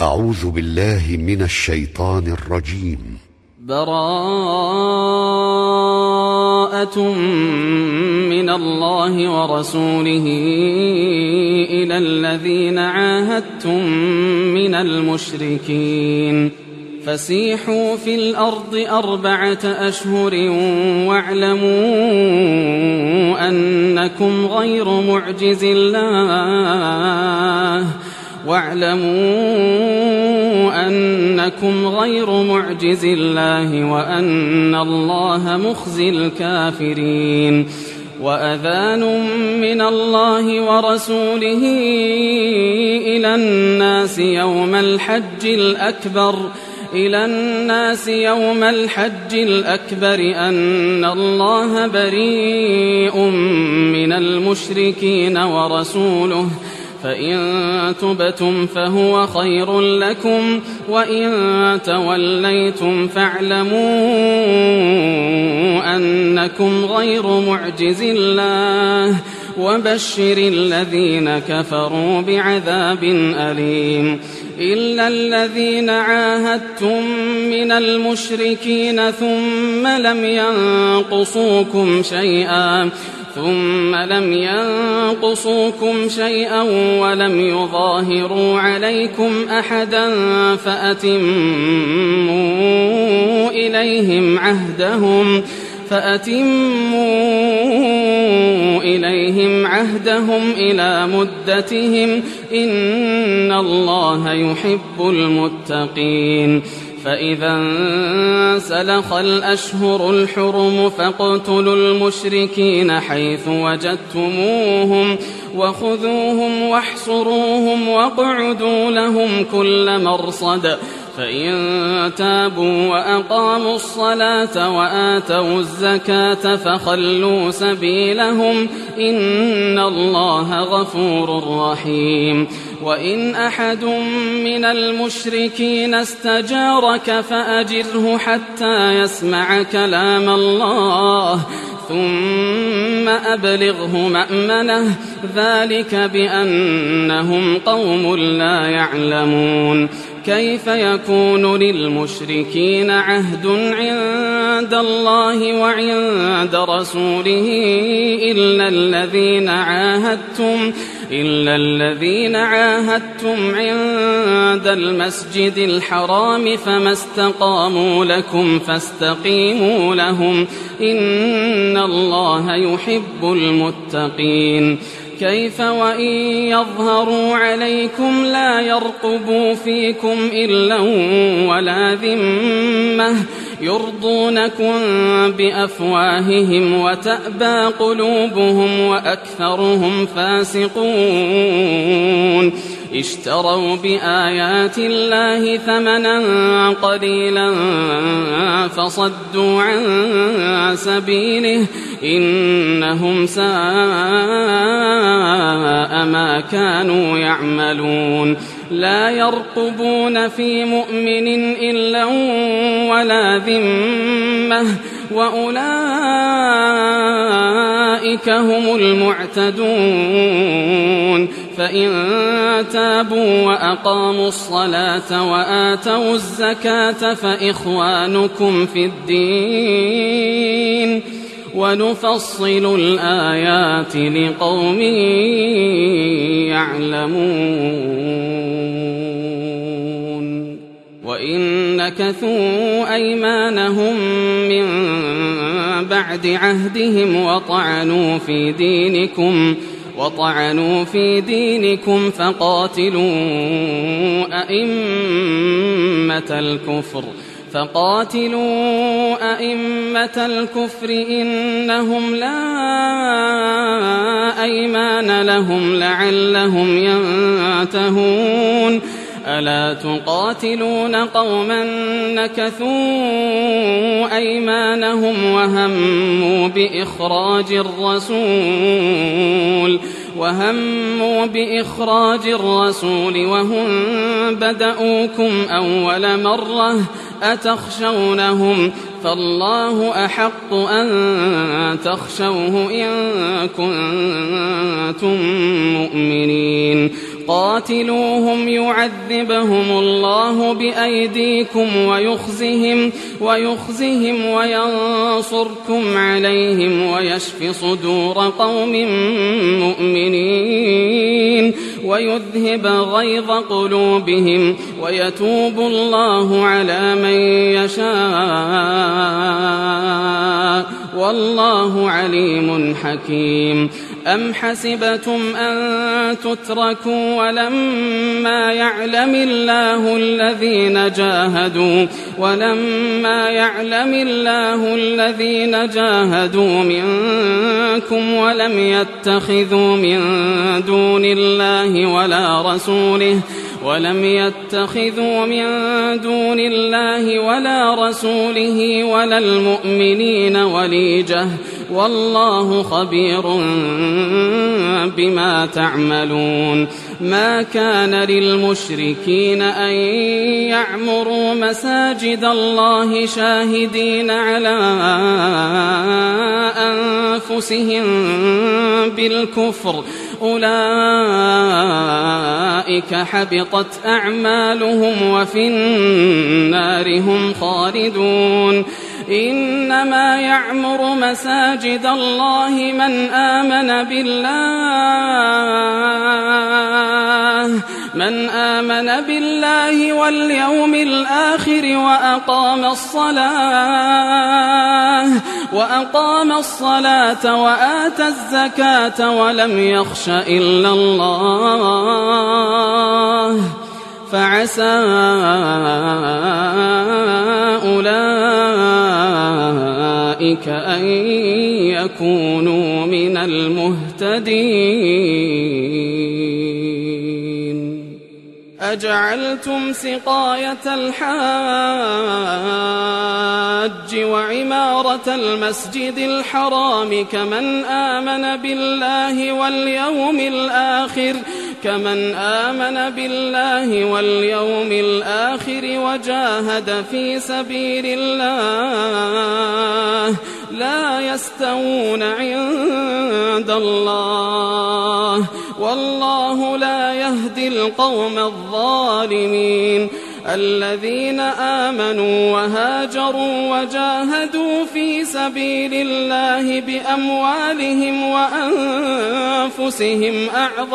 أعوذ بالله من الشيطان الرجيم. براءة من الله ورسوله إلى الذين عاهدتم من المشركين فسيحوا في الأرض 4 أشهر واعلموا أنكم غير معجز الله وأن الله مخزي الكافرين. وأذان من الله ورسوله إلى الناس يوم الحج الأكبر أن الله بريء من المشركين ورسوله فإن تبتم فهو خير لكم وإن توليتم فاعلموا أنكم غير معجز الله وبشر الذين كفروا بعذاب أليم. إلا الذين عاهدتم من المشركين ثم لم ينقصوكم شيئا ولم يظاهروا عليكم أحدا فأتموا إليهم عهدهم إلى مدتهم إن الله يحب المتقين. فإذا انسلخ الأشهر الحرم فاقتلوا المشركين حيث وجدتموهم وخذوهم واحصروهم واقعدوا لهم كل مرصد فإن تابوا وأقاموا الصلاة وآتوا الزكاة فخلوا سبيلهم إن الله غفور رحيم. وإن أحد من المشركين استجارك فأجره حتى يسمع كلام الله ثم أبلغه مأمنه ذلك بأنهم قوم لا يعلمون. كيف يكون للمشركين عهد عند الله وعند رسوله إلا الذين عاهدتم عند المسجد الحرام فما استقاموا لكم فاستقيموا لهم إن الله يحب المتقين. كيف وإن يظهروا عليكم لا يرقبوا فيكم إلا ولا ذمة يرضونكم بأفواههم وتأبى قلوبهم وأكثرهم فاسقون. اشتروا بآيات الله ثمنا قليلا فصدوا عن سبيله إنهم ساء ما كانوا يعملون. لا يرقبون في مؤمن إلا ولا ذمة وأولئك هم المعتدون. فإن تابوا وأقاموا الصلاة وآتوا الزكاة فإخوانكم في الدين ونفصل الآيات لقوم يعلمون. وإن نكثوا أيمانهم من بعد عهدهم وطعنوا في دينكم فقاتلوا أئمة الكفر إنهم لا أيمان لهم لعلهم ينتهون. ألا تقاتلون قوما نكثوا أيمانهم وهموا بإخراج الرسول وهم بدأوكم أول مرة أتخشونهم فالله أحق أن تخشوه إن كنتم مؤمنين. قاتلوهم يعذبهم الله بأيديكم ويخزهم وينصركم عليهم ويشف صدور قوم مؤمنين ويذهب غيظ قلوبهم ويتوب الله على من يشاء والله عليم حكيم. أم حسبتم أن تتركوا ولما يعلم الله الذين جاهدوا منكم ولم يتخذوا من دون الله ولا رسوله ولا المؤمنين وليجة والله خبير بما تعملون. ما كان للمشركين أن يعمروا مساجد الله شاهدين على أنفسهم بالكفر أولئك حبطت أعمالهم وفي النار هم خالدون. إنما يعمر مساجد الله من آمن بالله واليوم الآخر وأقام الصلاة وآتى الزكاة ولم يخش إلا الله فعسى أولئك أن يكونوا من المهتدين. أجعلتم سقاية الحاج وعمارة المسجد الحرام كمن آمن بالله واليوم الآخر وجاهد في سبيل الله لا يستوون عند الله والله لا يهدي القوم الظالمين. الذين آمنوا وهاجروا وجاهدوا في سبيل الله بأموالهم وأنفسهم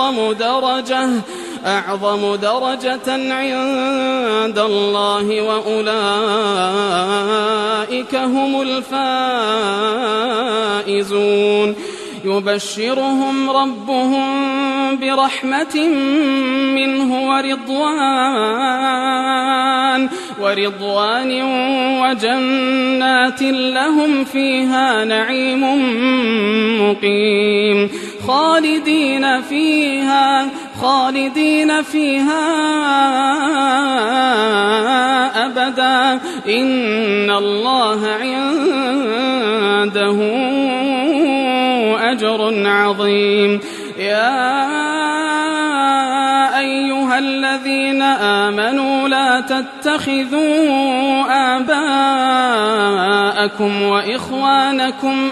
أعظم درجة عند الله وأولئك هم الفائزون. يبشرهم ربهم برحمة منه ورضوان وجنات لهم فيها نعيم مقيم خالدين فيها أبدا إن الله عنده أجر عظيم. يا أيها الذين آمنوا لا تتخذوا آباءكم وإخوانكم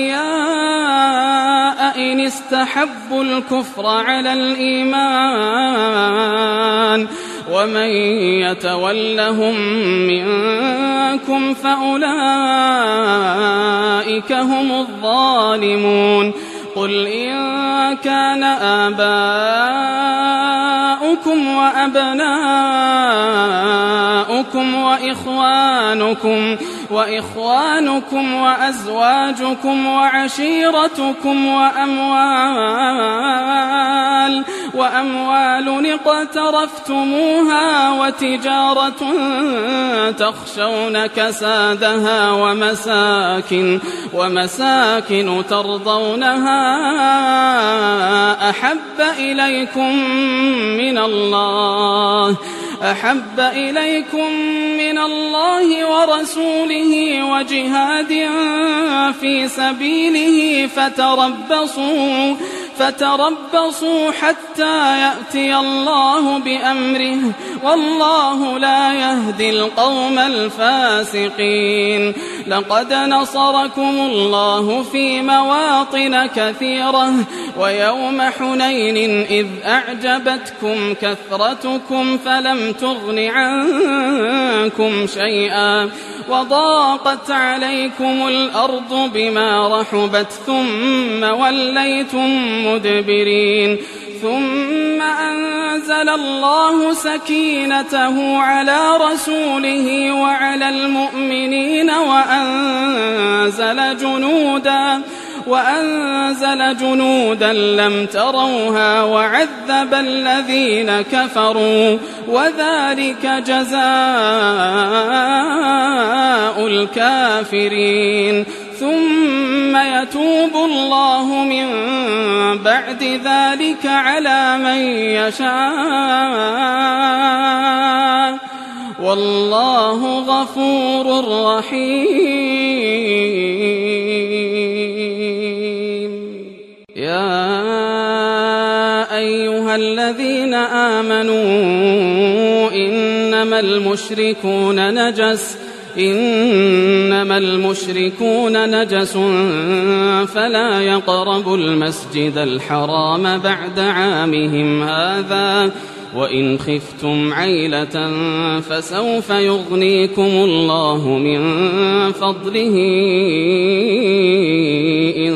أولياء إن استحبوا الكفر على الإيمان ومن يتولهم منكم فأولئك هم الظالمون. قل إن كان آباؤكم وأبناؤكم وإخوانكم وأزواجكم وعشيرتكم وأموال اقترفتموها وتجارة تخشون كسادها ومساكن ترضونها أحب إليكم من الله ورسوله وجهاد في سبيله فتربصوا حتى يأتي الله بأمره والله لا يهدي القوم الفاسقين. لقد نصركم الله في مواطن كثيرة ويوم حنين إذ أعجبتكم كثرتكم فلم تغن عنكم شيئا وضاقت عليكم الأرض بما رحبت ثم وليتم مدبرين ثم أنزل الله سكينته على رسوله وعلى المؤمنين وأنزل جنودا لم تروها وعذب الذين كفروا وذلك جزاء الكافرين ثم يتوب الله من بعد ذلك على من يشاء والله غفور رحيم. يا أيها الذين آمنوا إنما المشركون نجس فلا يقربوا المسجد الحرام بعد عامهم هذا وإن خفتم عيلة فسوف يغنيكم الله من فضله إن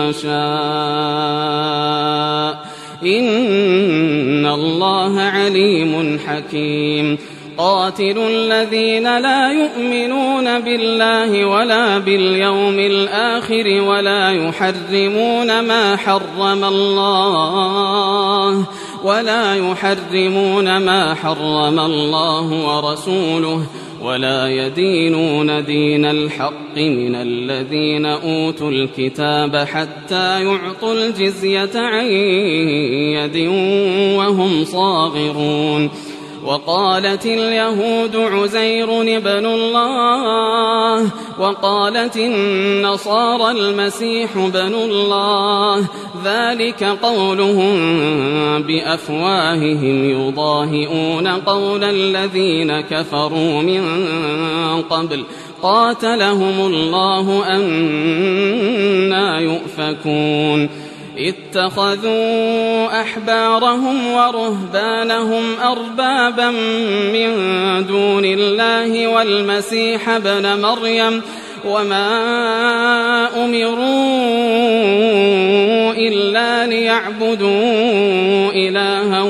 شاء إن الله عليم حكيم. قاتلوا الذين لا يؤمنون بالله ولا باليوم الآخر ولا يحرمون ما حرم الله ورسوله ولا يدينون دين الحق من الذين أوتوا الكتاب حتى يعطوا الجزية عن يد وهم صاغرون. وقالت اليهود عزير ابن الله وقالت النصارى المسيح ابن الله ذلك قولهم بأفواههم يضاهئون قول الذين كفروا من قبل قاتلهم الله أنى يؤفكون. اتخذوا أحبارهم ورهبانهم أربابا من دون الله والمسيح ابن مريم وما أمروا إلا ليعبدوا إلها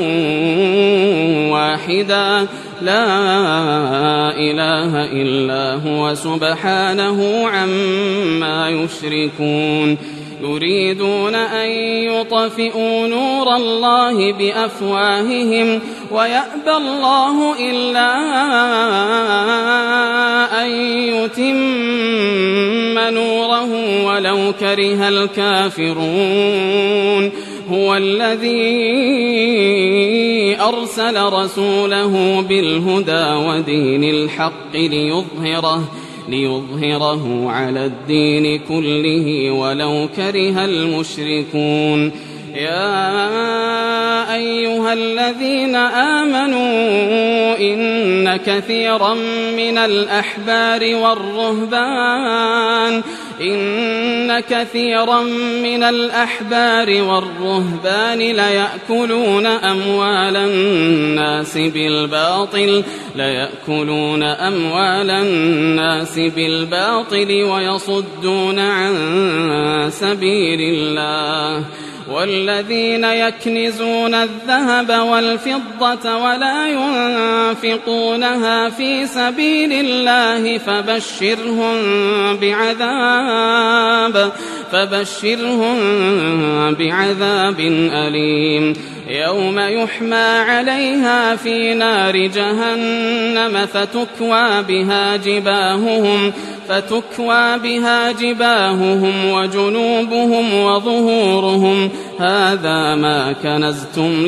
واحدا لا إله إلا هو سبحانه عما يشركون. يريدون أن يطفئوا نور الله بأفواههم ويأبى الله إلا أن يتم نوره ولو كره الكافرون. هو الذي أرسل رسوله بالهدى ودين الحق ليظهره على الدين كله ولو كره المشركون. يا أيها الذين آمنوا إن كثيرا من الأحبار والرهبان ليأكلون أموال الناس بالباطل ويصدون عن سبيل الله. والذين يكنزون الذهب والفضة ولا ينفقونها في سبيل الله فبشرهم بعذاب أليم. يوم يحمى عليها في نار جهنم فتكوى بها جباههم وجنوبهم وظهورهم هذا ما كنزتم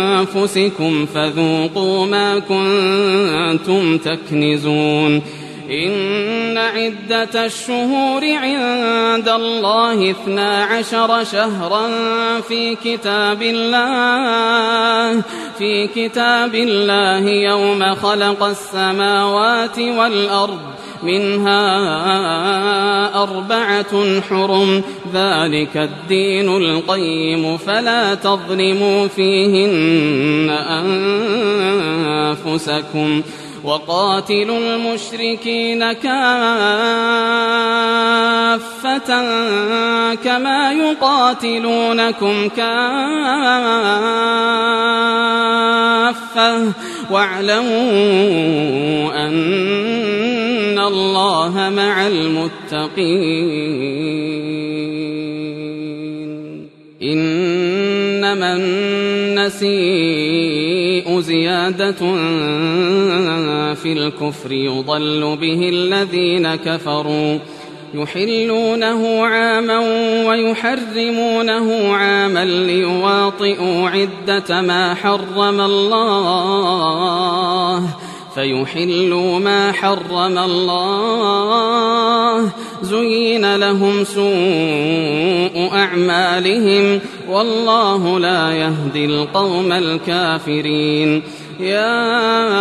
لأنفسكم فذوقوا ما كنتم تكنزون. إن عدة الشهور عند الله 12 شهرا في كتاب الله يوم خلق السماوات والأرض منها 4 حرم ذلك الدين القيم فلا تظلموا فيهن أنفسكم وقاتلوا المشركين كافة كما يقاتلونكم كافة واعلموا أن الله مع المتقين إنما النسيء زيادة في الكفر يضل به الذين كفروا يحلونه عاما ويحرمونه عاما ليواطئوا عدة ما حرم الله فيحلوا ما حرم الله زين لهم سوء أعمالهم والله لا يهدي القوم الكافرين يا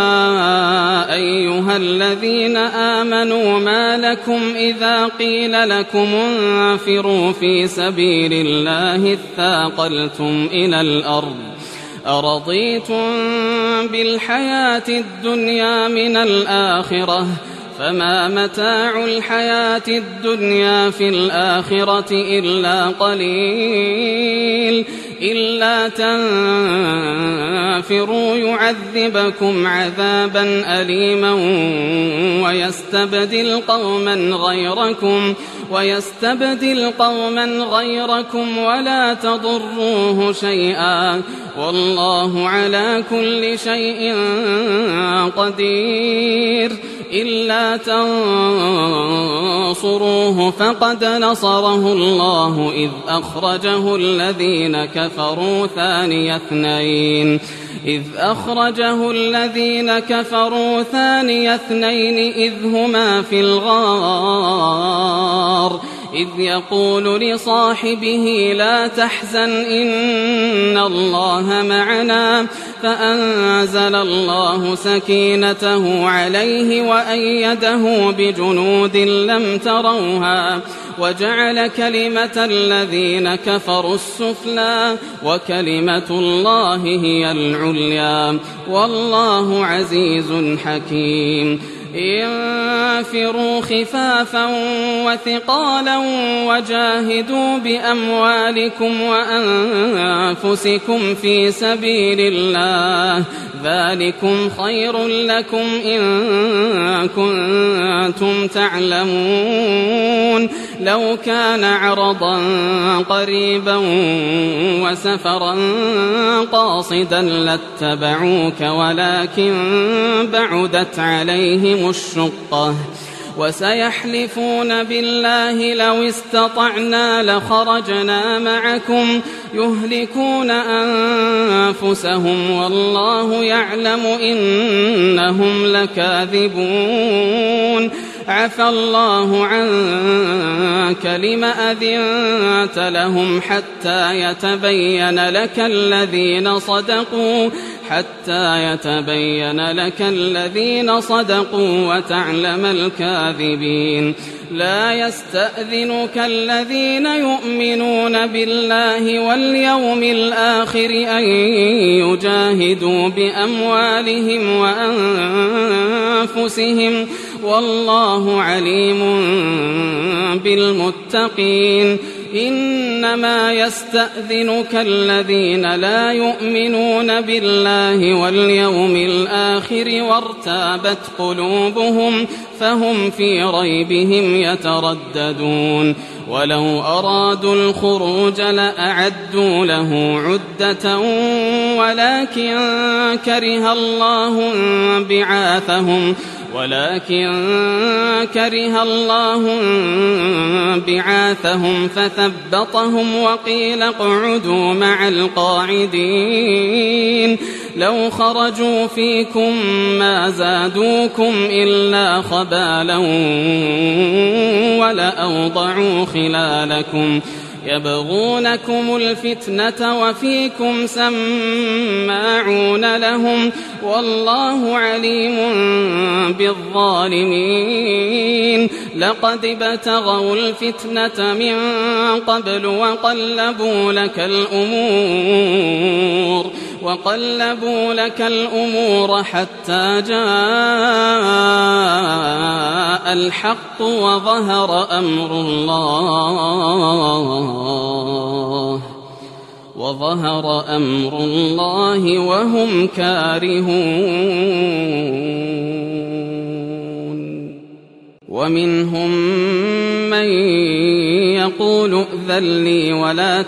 أيها الذين آمنوا ما لكم إذا قيل لكم انفروا في سبيل الله اثاقلتم إلى الأرض أرضيتم بالحياة الدنيا من الآخرة فما متاع الحياة الدنيا في الآخرة إلا قليل إلا تنفروا يعذبكم عذابا أليما ويستبدل قوما غيركم ولا تضروه شيئا والله على كل شيء قدير إلا تنصروه فقد نصره الله إذ أخرجه الذين كفروا ثاني اثنين إذ هما في الغار إذ يقول لصاحبه لا تحزن إن الله معنا فأنزل الله سكينته عليه وأيده بجنود لم تروها وجعل كلمة الذين كفروا السفلى وكلمة الله هي العليا والله عزيز حكيم انفروا خفافا وثقالا وجاهدوا بأموالكم وأنفسكم في سبيل الله ذلكم خير لكم إن كنتم تعلمون لو كان عرضا قريبا وسفرا قاصدا لاتبعوك ولكن بعدت عليهم الشقة وسيحلفون بالله لو استطعنا لخرجنا معكم يهلكون أنفسهم والله يعلم إنهم لكاذبون عفى الله عنك لم أذنت لهم حتى يتبين لك الذين صدقوا وتعلم الكاذبين لا يستأذنك الذين يؤمنون بالله واليوم الآخر أن يجاهدوا بأموالهم وأنفسهم والله عليم بالمتقين إنما يستأذنك الذين لا يؤمنون بالله واليوم الآخر وارتابت قلوبهم فهم في ريبهم يترددون ولو أرادوا الخروج لأعدوا له عدة ولكن كره الله بعاثهم فثبطهم وقيل اقعدوا مع القاعدين لو خرجوا فيكم ما زادوكم إلا خبالا ولأوضعوا خلالكم يبغونكم الفتنة وفيكم سماعون لهم والله عليم بالظالمين لقد ابتغوا الفتنة من قبل وقلبوا لك الأمور حتى جاء الحق وظهر أمر الله وهم كارهون ومنهم من يقول ائذن لي ولا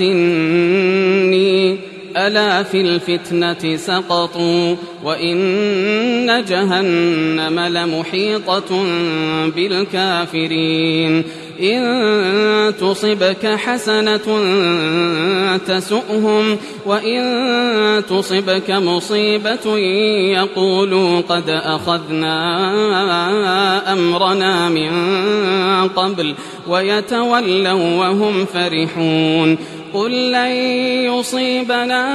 تفتني ألا في الفتنة سقطوا وإن جهنم لمحيطة بالكافرين إن تصبك حسنة تسؤهم وإن تصبك مصيبة يقولوا قد أخذنا أمرنا من قبل ويتولوا وهم فرحون قل لن يصيبنا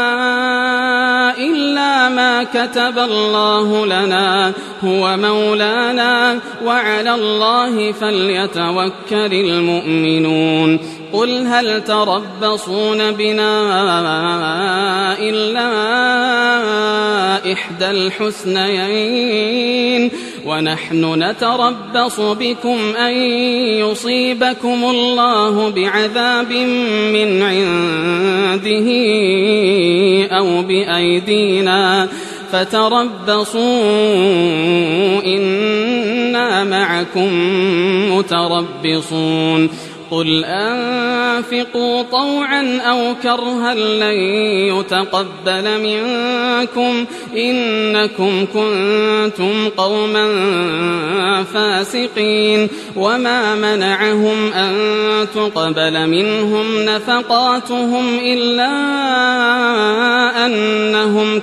إلا ما كتب الله لنا هو مولانا وعلى الله فليتوكل المؤمنون قل هل تربصون بنا إلا إحدى الحسنيين ونحن نتربص بكم أن يصيبكم الله بعذاب من عنده أو بأيدينا فتربصوا إنا معكم متربصون قل أنفقوا طوعا أو كرها لن يتقبل منكم إنكم كنتم قوما فاسقين وما منعهم أن تقبل منهم نفقاتهم إلا أنهم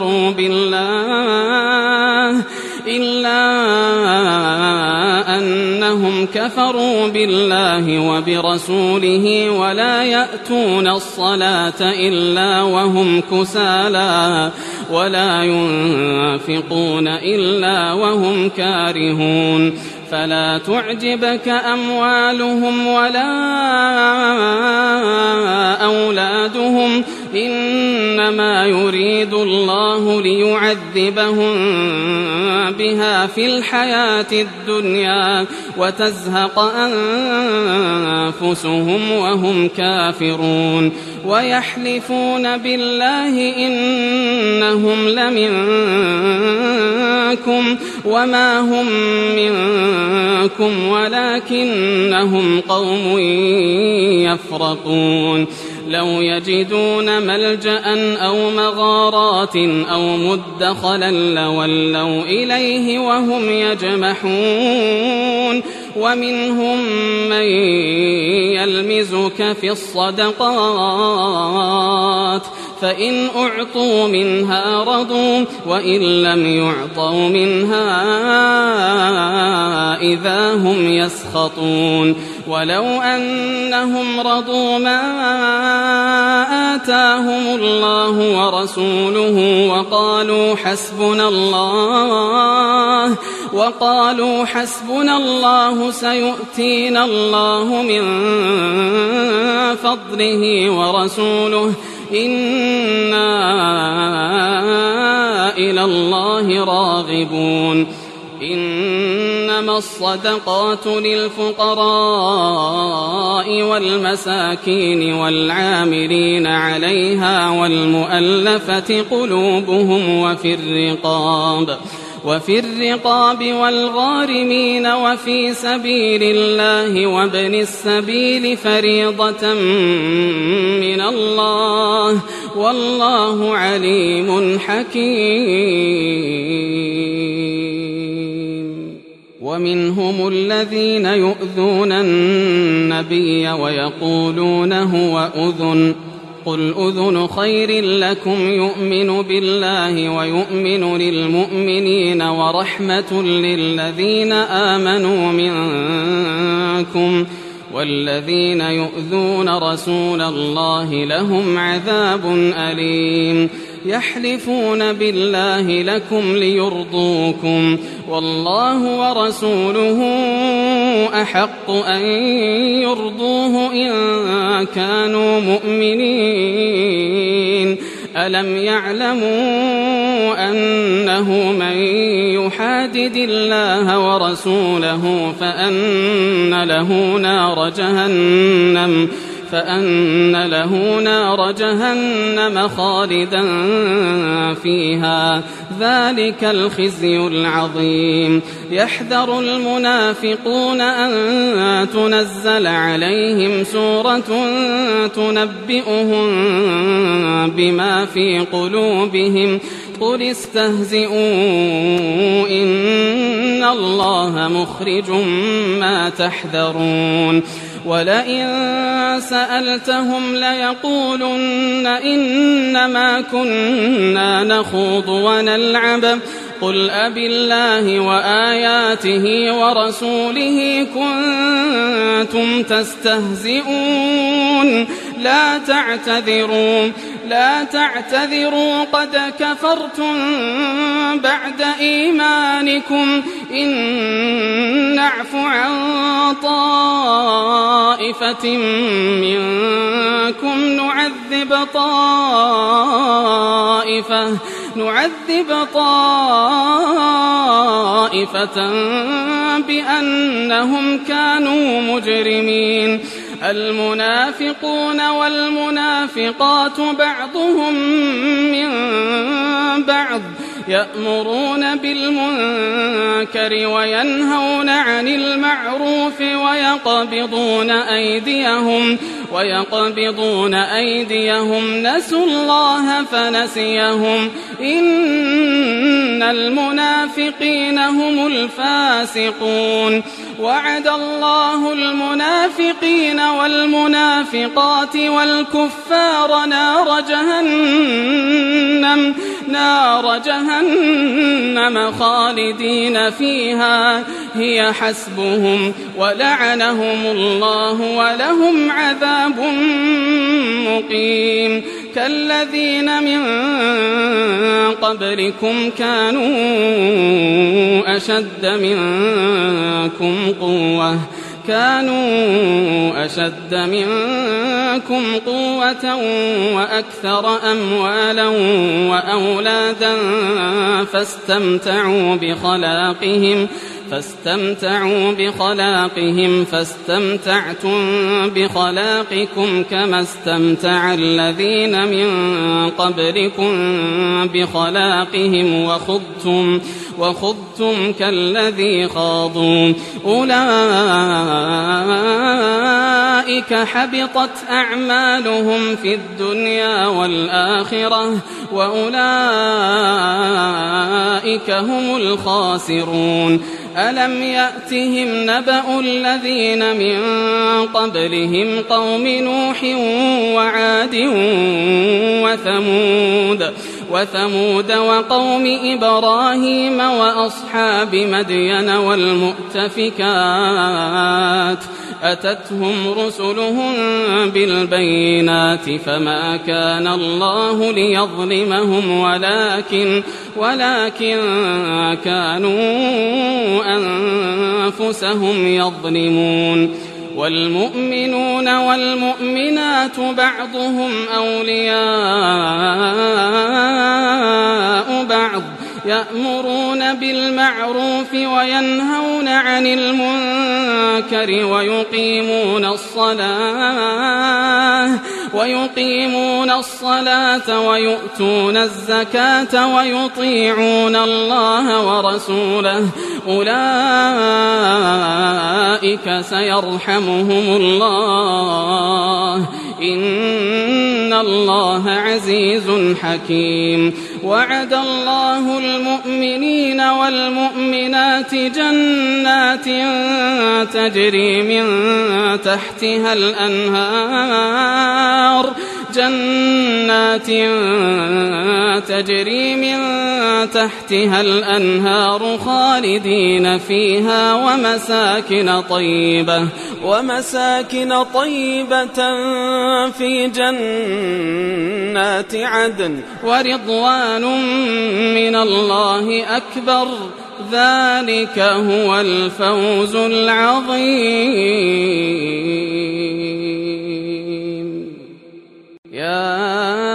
كفروا بالله وبرسوله ولا يأتون الصلاة إلا وهم كسالى ولا ينفقون إلا وهم كارهون فلا تعجبك أموالهم ولا أولادهم إنما يريد الله ليعذبهم بها في الحياة الدنيا وتزهق أنفسهم وهم كافرون ويحلفون بالله إنهم لمنكم وما هم منكم ولكنهم قوم يفرقون لو يجدون ملجأ أو مغارات أو مدخلا لولوا إليه وهم يجمحون ومنهم من يلمزك في الصدقات فإن أعطوا منها رضوا وإن لم يعطوا منها إذا هم يسخطون ولو أنهم رضوا ما آتاهم الله ورسوله وقالوا حسبنا الله سيؤتينا الله من فضله ورسوله إنا إلى الله راغبون إنما الصدقات للفقراء والمساكين والعاملين عليها والمؤلفة قلوبهم وفي الرقاب والغارمين وفي سبيل الله وابن السبيل فريضة من الله والله عليم حكيم. ومنهم الذين يؤذون النبي ويقولون هو أذن قل أذن خير لكم يؤمن بالله ويؤمن للمؤمنين ورحمة للذين آمنوا منكم والذين يؤذون رسول الله لهم عذاب أليم يحلفون بالله لكم ليرضوكم والله ورسوله أحق أن يرضوه إن كانوا مؤمنين ألم يعلموا أنه من يحادد الله ورسوله فأن له نار جهنم خالدا فيها ذلك الخزي العظيم يحذر المنافقون أن تنزل عليهم سورة تنبئهم بما في قلوبهم قل استهزئوا إن الله مخرج ما تحذرون ولئن سألتهم ليقولن إنما كنا نخوض ونلعب قل أبالله وآياته ورسوله كنتم تستهزئون لا تعتذروا قد كفرتم بعد إيمانكم إن نعف عن طائفة منكم نعذب طائفة بأنهم كانوا مجرمين المنافقون والمنافقات بعضهم من بعض يأمرون بالمنكر وينهون عن المعروف ويقبضون أيديهم نسوا الله فنسيهم إن المنافقين هم الفاسقون وعد الله المنافقين والمنافقات والكفار نار جهنم خالدين فيها هي حسبهم ولعنهم الله ولهم عذاب مقيم كالذين من قبلكم كانوا أشد منكم قوة وأكثر أموالا وأولادا فاستمتعوا بخلاقهم فاستمتعتم بخلاقكم كما استمتع الذين من قبلكم بخلاقهم وخضتم كالذي خاضوا أولئك حبطت أعمالهم في الدنيا والآخرة وأولئك هم الخاسرون ألم يأتهم نبأ الذين من قبلهم قوم نوح وعاد وثمود وقوم إبراهيم وأصحاب مدين والمؤتفكات أتتهم رسلهم بالبينات فما كان الله ليظلمهم ولكن كانوا أنفسهم يظلمون والمؤمنون والمؤمنات بعضهم أولياء بعض يأمرون بالمعروف وينهون عن المنكر ويقيمون الصلاة ويؤتون الزكاة ويطيعون الله ورسوله أولئك سيرحمهم الله إن الله عزيز حكيم. وعد الله المؤمنين والمؤمنات جنات تجري من تحتها الأنهار خالدين فيها ومساكن طيبة في جنات عدن ورضوان من الله أكبر. ذلك هو الفوز العظيم. يا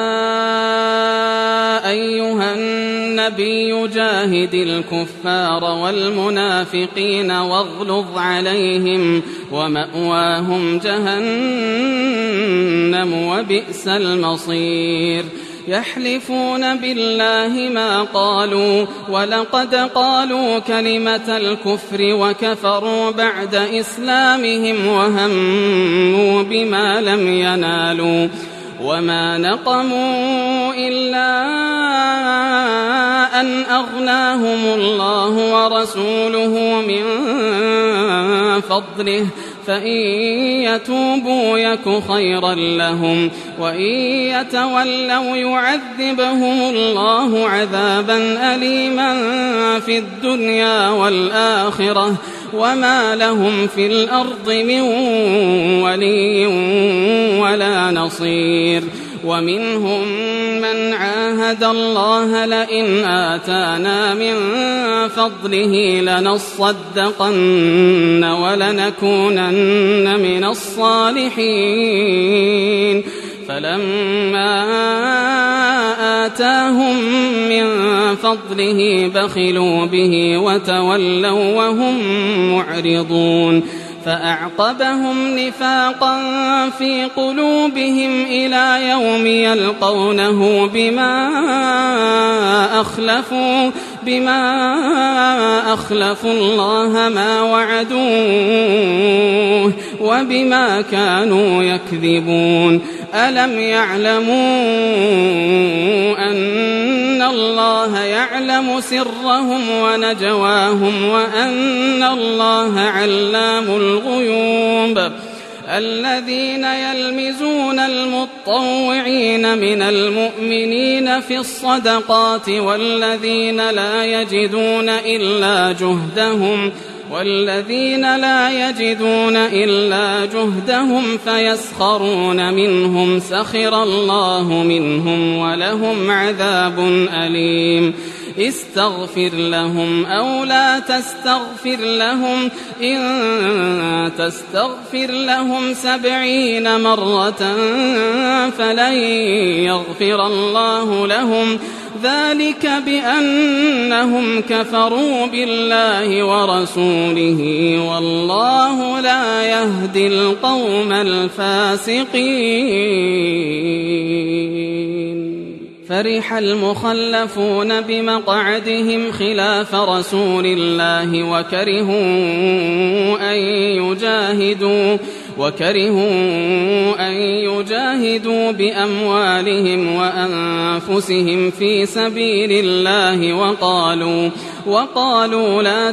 أيها النبي جاهد الكفار والمنافقين واغلظ عليهم ومأواهم جهنم وبئس المصير. يحلفون بالله ما قالوا ولقد قالوا كلمة الكفر وكفروا بعد إسلامهم وهموا بما لم ينالوا وما نقموا إلا أن أغناهم الله ورسوله من فضله فإن يتوبوا يك خيرا لهم وإن يتولوا يعذبهم الله عذابا أليما في الدنيا والآخرة وما لهم في الأرض من ولي ولا نصير. ومنهم من عاهد الله لئن آتانا من فضله لنصدقن ولنكونن من الصالحين. فلما آتاهم من فضله بخلوا به وتولوا وهم معرضون. فأعقبهم نفاقا في قلوبهم إلى يوم يلقونه بما أخلفوا الله ما وعدوه وبما كانوا يكذبون. ألم يعلموا أن الله يعلم سرهم ونجواهم وأن الله علام الغيوب. الذين يلمزون المطوعين من المؤمنين في الصدقات والذين لا يجدون إلا جهدهم فيسخرون منهم سخر الله منهم ولهم عذاب أليم. استغفر لهم أو لا تستغفر لهم إن تستغفر لهم 70 مرة فلن يغفر الله لهم ذلك بأنهم كفروا بالله ورسوله والله لا يهدي القوم الفاسقين. فرح المخلفون بمقعدهم خلاف رسول الله وكرهوا أن يجاهدوا بأموالهم وأنفسهم في سبيل الله وقالوا لا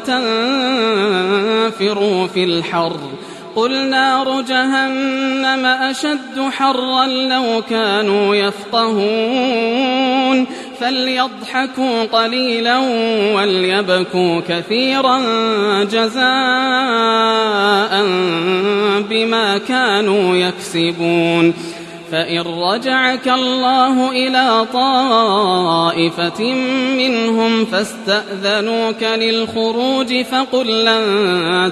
تنفروا في الحر قل نار جهنم أشد حرا لو كانوا يفقهون. فليضحكوا قليلا وليبكوا كثيرا جزاء بما كانوا يكسبون. فإن رجعك الله إلى طائفة منهم فاستأذنوك للخروج فقل لن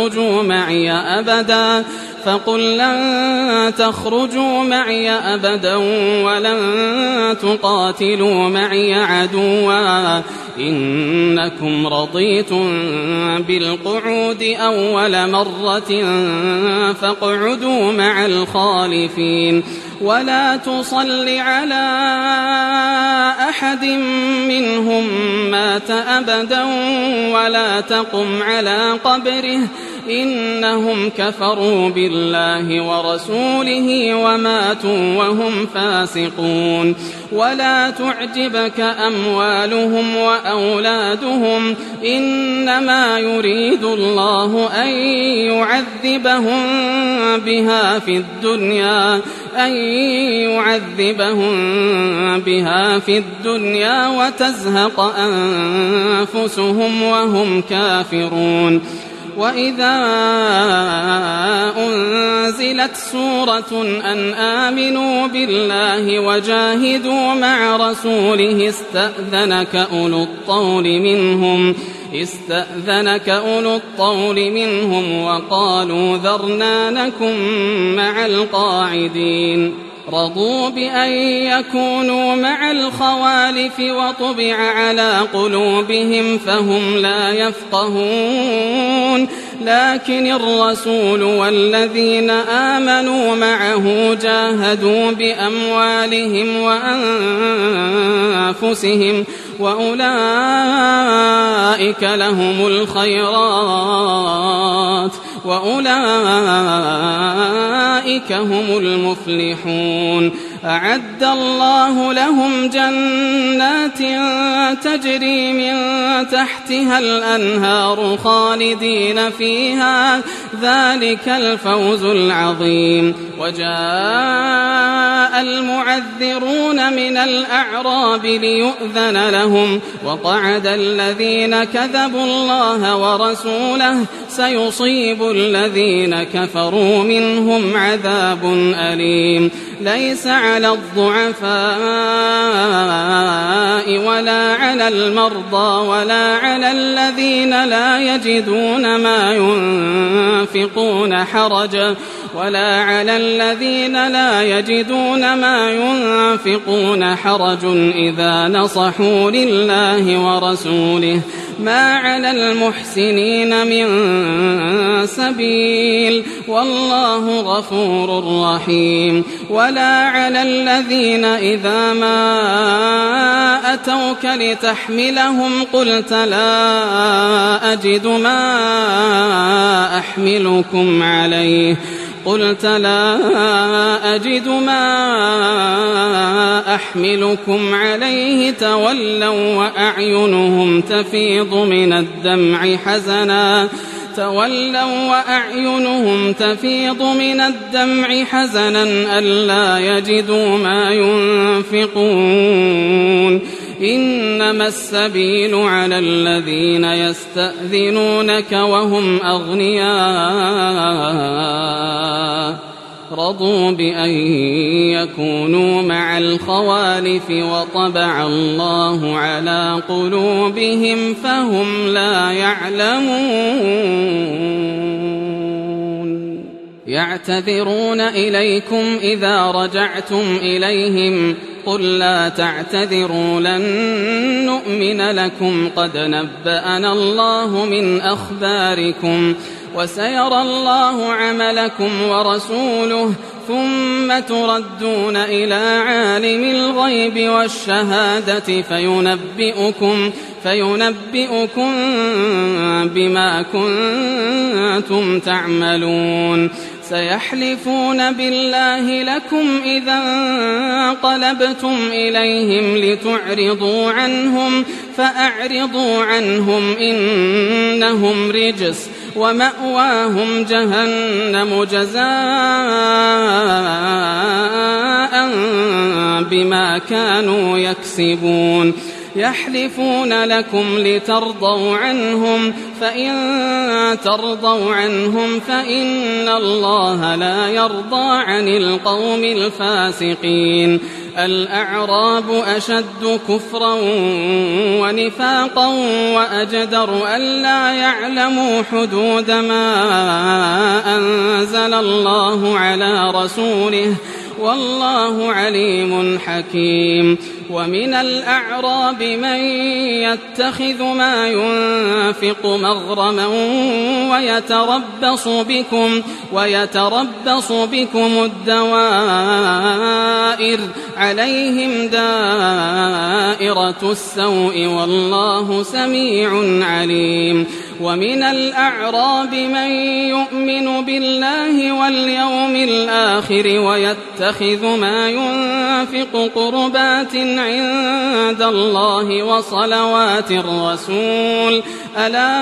تخرجوا معي أبدا ولن تقاتلوا معي عدوا إنكم رضيتم بالقعود أول مرة فاقعدوا مع الخالفين. ولا تصل على أحد منهم مات أبدا ولا تقم على قبره إنهم كفروا بالله ورسوله وماتوا وهم فاسقون. ولا تعجبك أموالهم وأولادهم إنما يريد الله أن يعذبهم بها في الدنيا وتزهق أنفسهم وهم كافرون. وإذا أنزلت سورة أن آمنوا بالله وجاهدوا مع رسوله استأذنك أولو الطول منهم وقالوا ذرنا نكن مع القاعدين. رضوا بأن يكونوا مع الخوالف وطبع على قلوبهم فهم لا يفقهون. لكن الرسول والذين آمنوا معه جاهدوا بأموالهم وأنفسهم وأولئك لهم الخيرات وأولئك هم المفلحون. أعد الله لهم جنات تجري من تحتها الأنهار خالدين فيها ذلك الفوز العظيم. وجاء المعذرون من الأعراب ليؤذن لهم وقعد الذين كذبوا الله ورسوله سيصيب الذين كفروا منهم عذاب أليم. ليس على الضعفاء ولا على المرضى ولا على الذين لا يجدون ما ينفقون حرج إذا نصحوا لله ورسوله ما على المحسنين من سبيل والله غفور رحيم. ولا على الذين إذا ما أتوك لتحملهم قلت لا أجد ما أحملكم عليه تولوا وأعينهم تفيض من الدمع حزنا ألا يجدوا ما ينفقون. إنما السبيل على الذين يستأذنونك وهم أغنياء رضوا بأن يكونوا مع الخوالف وطبع الله على قلوبهم فهم لا يعلمون. يعتذرون إليكم إذا رجعتم إليهم قل لا تعتذروا لن نؤمن لكم قد نبأنا الله من أخباركم وسيرى الله عملكم ورسوله ثم تردون إلى عالم الغيب والشهادة فينبئكم بما كنتم تعملون. سيحلفون بالله لكم إذا انقلبتم إليهم لتعرضوا عنهم فأعرضوا عنهم إنهم رجس ومأواهم جهنم جزاء بما كانوا يكسبون. يحلفون لكم لترضوا عنهم فإن ترضوا ونههم فإن الله لا يرضى عن القوم الفاسقين. الأعراب أشد كفرا ونفاقا وأجدر ألا يعلموا حدود ما أنزل الله على رسوله والله عليم حكيم. ومن الأعراب من يتخذ ما ينفق مغرما ويتربص بكم الدوائر عليهم دائرة السوء والله سميع عليم. ومن الأعراب من يؤمن بالله واليوم الآخر ويتخذ ما ينفق قربات عند الله وصلوات الرسول ألا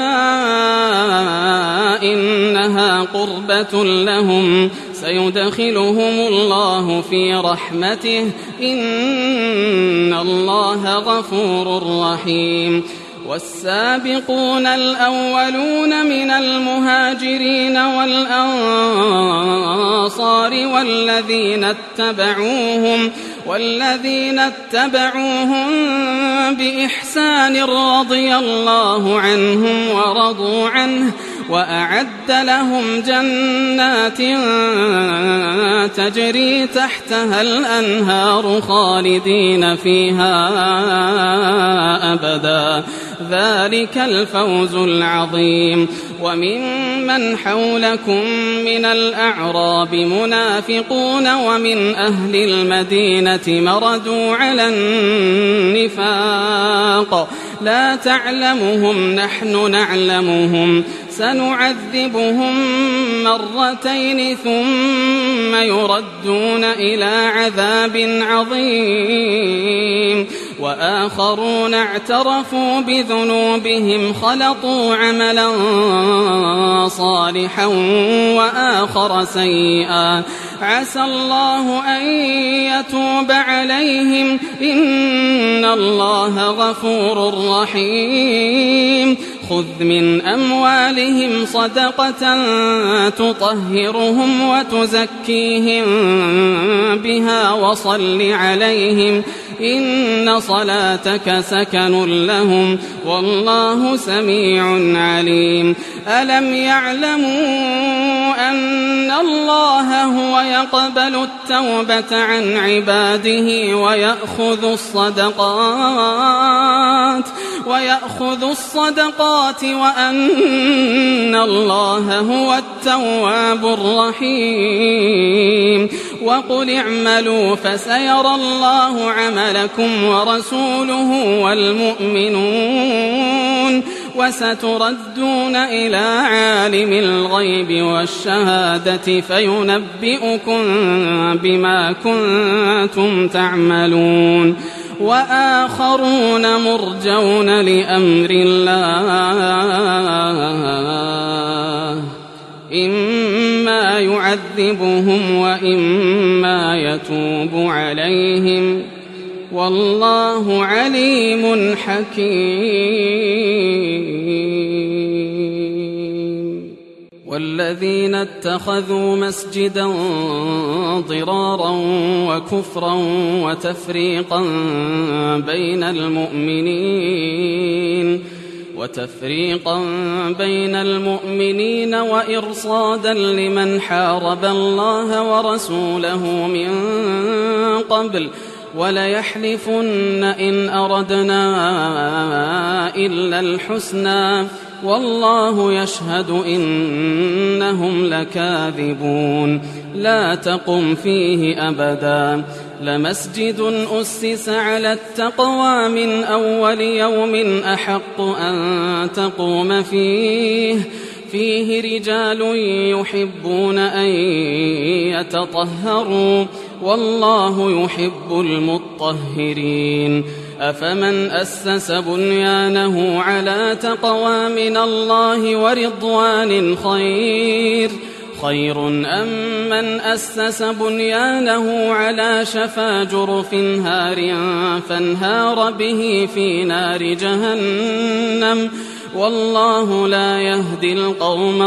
إنها قربة لهم سيدخلهم الله في رحمته إن الله غفور رحيم والسابقون الأولون من المهاجرين والأنصار والذين اتبعوهم بإحسان رضي الله عنهم ورضوا عنه وأعد لهم جنات تجري تحتها الأنهار خالدين فيها أبدا ذلك الفوز العظيم وممن حولكم من الأعراب منافقون ومن أهل المدينة مردوا على النفاق لا تعلمهم نحن نعلمهم سنعذبهم مرتين ثم يردون إلى عذاب عظيم وآخرون اعترفوا بذنوبهم خلطوا عملا صالحا وآخر سيئا عسى الله أن يتوب عليهم إن الله غفور رحيم خذ من أموالهم صدقة تطهرهم وتزكيهم بها وصل عليهم إن صلاتك سكن لهم والله سميع عليم ألم يعلموا أن الله هو يقبل التوبة عن عباده ويأخذ الصدقات وأن الله هو التواب الرحيم وقل اعملوا فسيرى الله عملكم ورسوله والمؤمنون وستردون إلى عالم الغيب والشهادة فينبئكم بما كنتم تعملون وآخرون مرجون لأمر الله إما يعذبهم وإما يتوب عليهم والله عليم حكيم والذين اتخذوا مسجدا ضرارا وكفرا وتفريقا بين المؤمنين وإرصادا لمن حارب الله ورسوله من قبل وليحلفن إن أردنا إلا الحسنى والله يشهد إنهم لكاذبون لا تقم فيه أبدا لمسجد أسس على التقوى من أول يوم أحق أن تقوم فيه رجال يحبون أن يتطهروا والله يحب المطهرين أفمن أسس بنيانه على تقوى من الله ورضوان خير أم من أسس بنيانه على شفا جرف هار فانهار به في نار جهنم والله لا يهدي القوم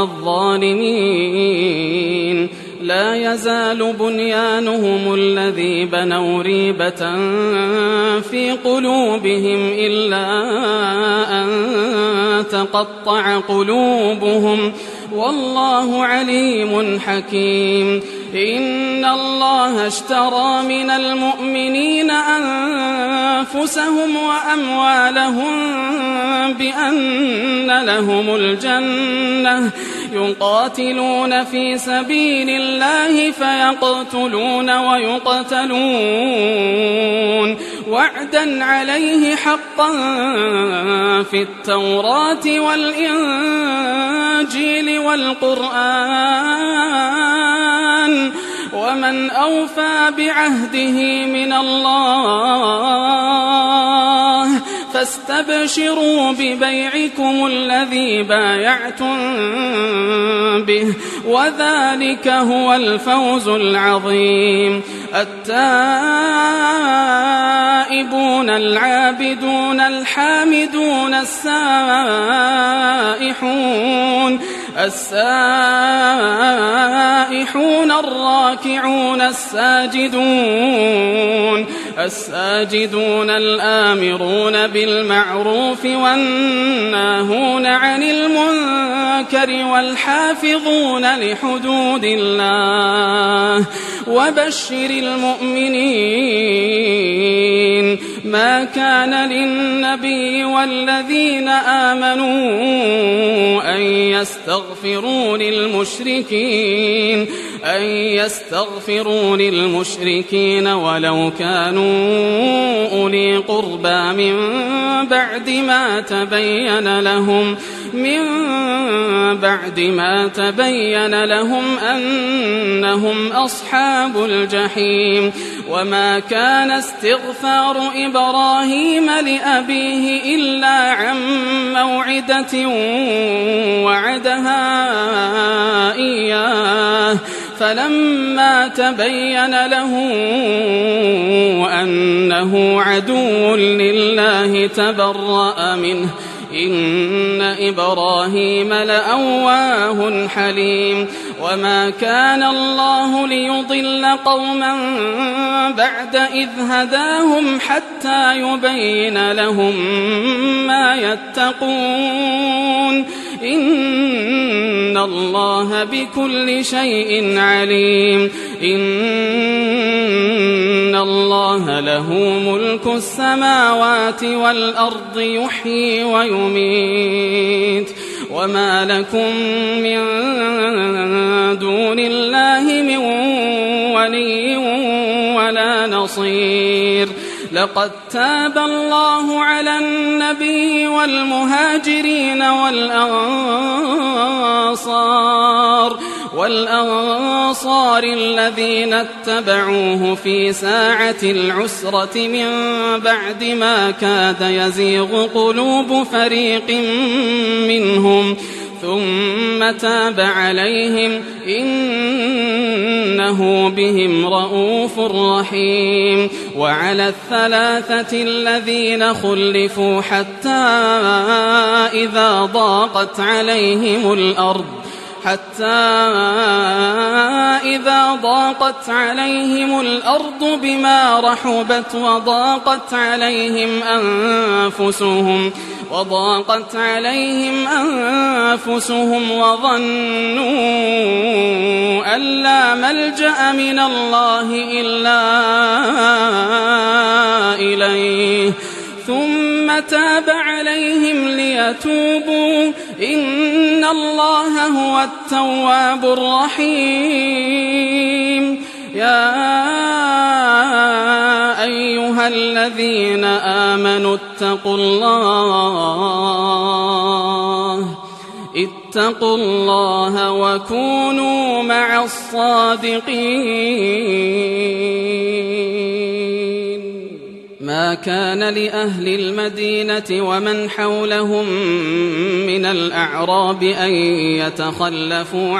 الظالمين لا يزال بنيانهم الذي بنوا ريبة في قلوبهم إلا أن تقطع قلوبهم والله عليم حكيم إن الله اشترى من المؤمنين أنفسهم وأموالهم بأن لهم الجنة يقاتلون في سبيل الله فيقتلون ويقتلون وعدا عليه حقا في التوراة والإنجيل والقرآن ومن أوفى بعهده من الله فاستبشروا ببيعكم الذي بايعتم به وذلك هو الفوز العظيم. التائبون العابدون الحامدون السائحون الراكعون الساجدون الآمرون بالمعروف والناهون عن المنكر والحافظون لحدود الله وبشر المؤمنين. ما كان للنبي والذين آمنوا أن يستغفروا للمشركين ولو كانوا أولي قربى من بعد ما تبين لهم أنهم أصحاب الجحيم. وما كان استغفار إبراهيم لأبيه إلا عن موعدة وعدها إياه فلما تبين له أنه عدو لله تبرأ منه إن إبراهيم لأواه حليم. وما كان الله ليضل قوما بعد إذ هداهم حتى يبين لهم ما يتقون إن الله بكل شيء عليم. إن الله له ملك السماوات والأرض يحيي ويميت وما لكم من دون الله من ولي ولا نصير. لقد تاب الله على النبي والمهاجرين والأنصار الذين اتبعوه في ساعة العسرة من بعد ما كاد يزيغ قلوب فريق منهم ثم تاب عليهم إنه بهم رؤوف رحيم. وعلى الثلاثة الذين خلفوا حتى إذا ضاقت عليهم الأرض بما رحبت وضاقت عليهم أنفسهم وظنوا أن لا ملجأ من الله إلا إليه ثم تاب عليهم ليتوبوا إن الله هو التواب الرحيم. يا أيها الذين آمنوا اتقوا الله وكونوا مع الصادقين. ما كان لأهل المدينة ومن حولهم من الأعراب أن يتخلفوا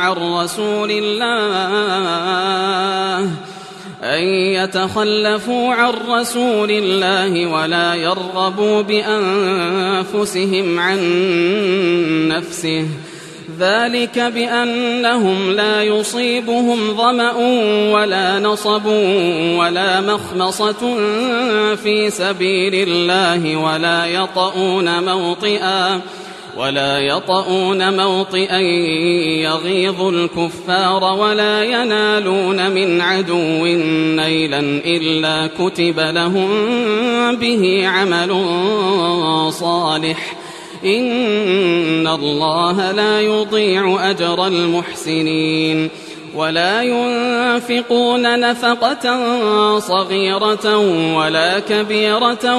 عن رسول الله ولا يرغبوا بأنفسهم عن نفسه ذلك بأنهم لا يصيبهم ظمأ ولا نصب ولا مخمصة في سبيل الله ولا يطؤون موطئا يغيظ الكفار ولا ينالون من عدو نيلا إلا كتب لهم به عمل صالح إن الله لا يضيع أجر المحسنين ولا ينفقون نفقة صغيرة ولا كبيرة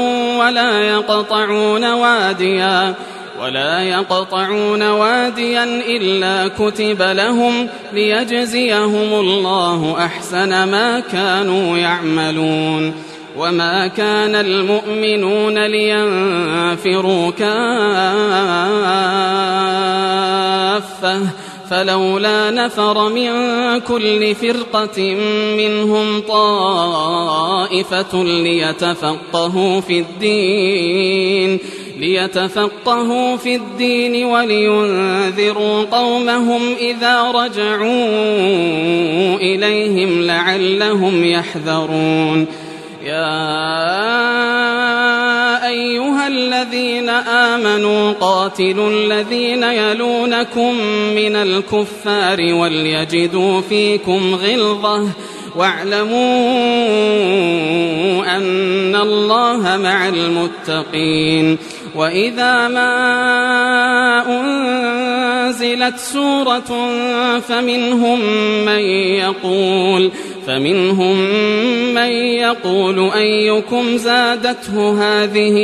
ولا يقطعون واديا إلا كتب لهم ليجزيهم الله أحسن ما كانوا يعملون وما كان المؤمنون لينفروا كافة فلولا نفر من كل فرقة منهم طائفة ليتفقهوا في الدين ولينذروا قومهم إذا رجعوا إليهم لعلهم يحذرون يا أيها الذين آمنوا قاتلوا الذين يلونكم من الكفار وليجدوا فيكم غلظة واعلموا أن الله مع المتقين وإذا ما أنزلت سورة فمنهم من يقول أيكم زادته هذه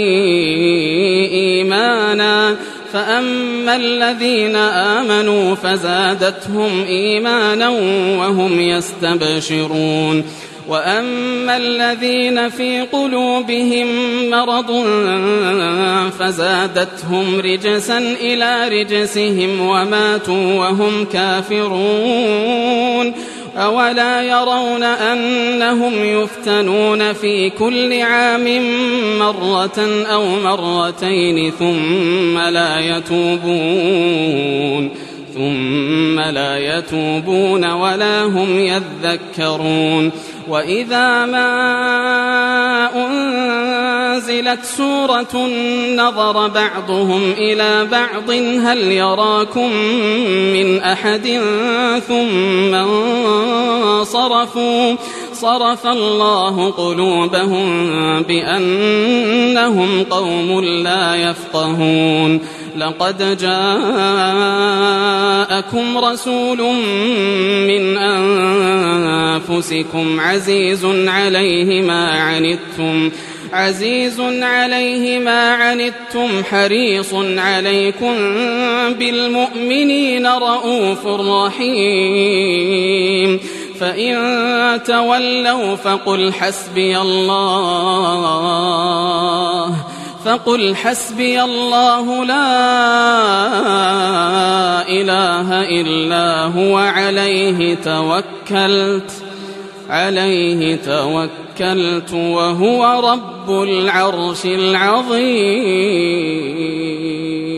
إيمانا فأما الذين آمنوا فزادتهم إيمانا وهم يستبشرون وأما الذين في قلوبهم مرض فزادتهم رجسا إلى رجسهم وماتوا وهم كافرون أولا يرون أنهم يفتنون في كل عام مرة أو مرتين ثم لا يتوبون ولا هم يذكرون وإذا ما أنزلت سورة نظر بعضهم إلى بعض هل يراكم من أحد ثم صرف الله قلوبهم بأنهم قوم لا يفقهون لقد جاءكم رسول من أنفسكم عزيز عليه ما عنتم حريص عليكم بالمؤمنين رؤوف رحيم فإن تولوا فقل حسبي الله لا إله إلا هو عليه توكلت وهو رب العرش العظيم.